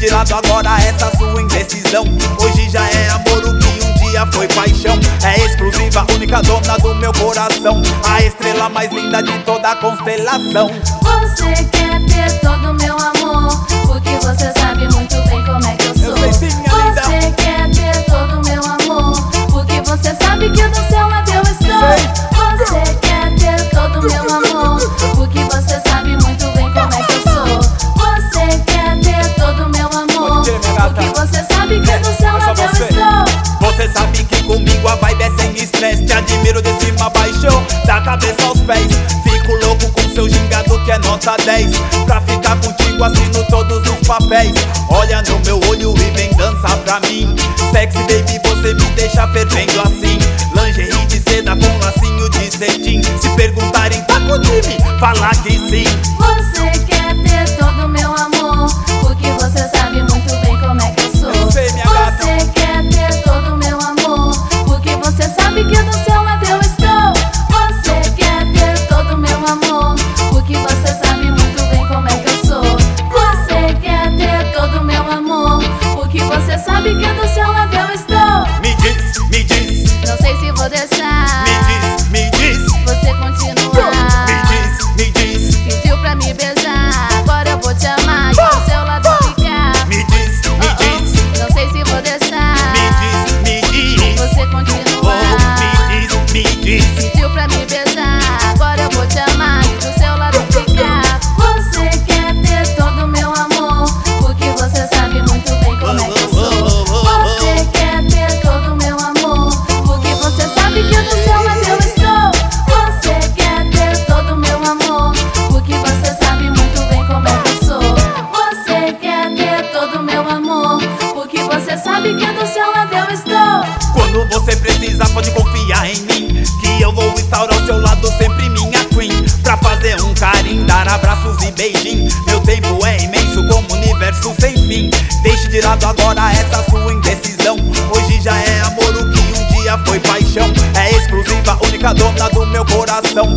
de lado agora essa sua indecisão. Hoje já é amor o que um dia foi paixão. É exclusiva, única dona do meu coração, a estrela mais linda de toda a constelação. Você quer ter todo o meu amor, porque você sabe muito bem como é que eu sou. Eu sei sim, minha linda. Você quer ter todo o meu amor, porque você sabe que do seu lado eu estou. Você quer ter todo o meu amor, porque você sabe muito bem como é que eu sou. Você quer ter todo o meu amor, porque você sabe que do seu lado eu estou. Você sabe que comigo a vibe é sem estresse. Te admiro de cima a baixo, da cabeça aos pés. Fico louco com seu gingado que é nota 10. Pra ficar contigo assino todos os papéis. Olha no meu olho e vem dançar pra mim. Sexy baby, você me deixa fervendo assim. Lingerie de seda com lacinho de cetim. Se perguntarem tá com time, falar que sim. Você quer ter todo o meu amor, porque você sabe muito bem como é que eu sou. Eu sei, minha gata. Você quer ter todo o meu amor, porque você sabe que do seu lado eu estou. Você quer ter todo o meu amor, porque você sabe muito bem como é que eu sou. Você quer ter todo o meu amor, porque você sabe que do seu lado eu estou. Me diz, me diz. Não sei se vou deixar. Me diz. Você continuar. Me diz. Pediu pra me beijar, agora eu vou te amar e do seu lado ficar. Me diz. Não sei se vou deixar. Me diz. Você continuar. Me diz. Pediu pra me beijar, agora eu vou te amar e do seu lado ficar. Você quer ter todo o meu amor, porque você sabe muito bem como é que eu sou. Você quer ter todo o meu amor, porque você sabe que do seu lado eu estou. Você quer ter todo o meu amor, porque você sabe muito bem como é que eu sou. Você quer ter todo o meu amor, porque você sabe que do seu lado eu estou. Quando você precisa pode confiar em mim, que eu vou estar ao seu lado sempre, minha queen. Pra fazer um carinho, dar abraços e beijinho. Meu tempo é imenso como universo sem fim. Deixe de lado agora essa sua indecisão. Hoje já é amor o que um dia foi paixão. É exclusiva, única dona do meu coração,